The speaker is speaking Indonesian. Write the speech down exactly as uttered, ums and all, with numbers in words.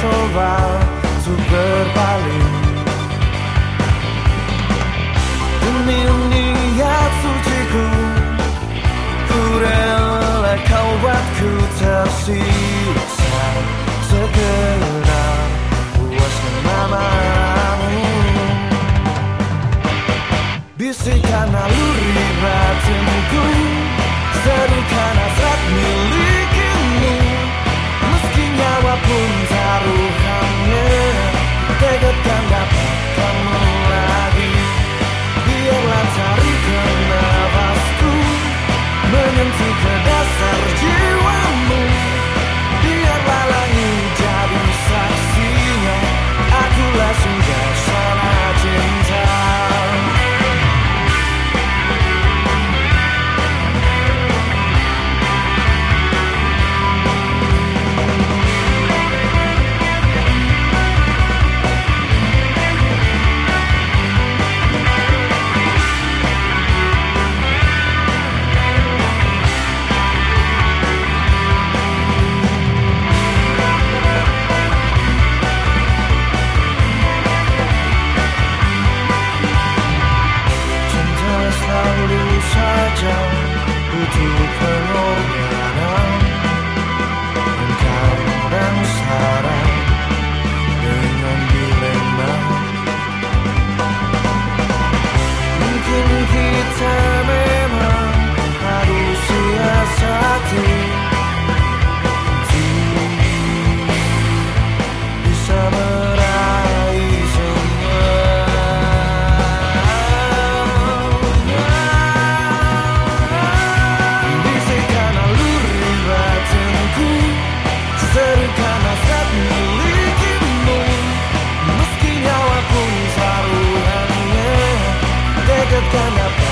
coba untuk berpaling. Demi niat suciku, ku rela kau buatku tersiksa. Sekedar puaskan namamu, bisikan naluri batinku, serukan hasrat milikimu. Meski nyawa pun taruhannya, tegatkan dapatkanmu lagi. Biarlah tarikan nafasku menyentuh ke dasar jiwamu. Biarlah langit jadi saksinya, akulah singgasana cinta. Saja butuh pengorbanan, engkau dan saran dengan dilema. Mungkin kita memang harus siasati untuk bisa meraih semua. Serukan hasrat milikimu, meski nyawa pun taruhannya, tegatkan apa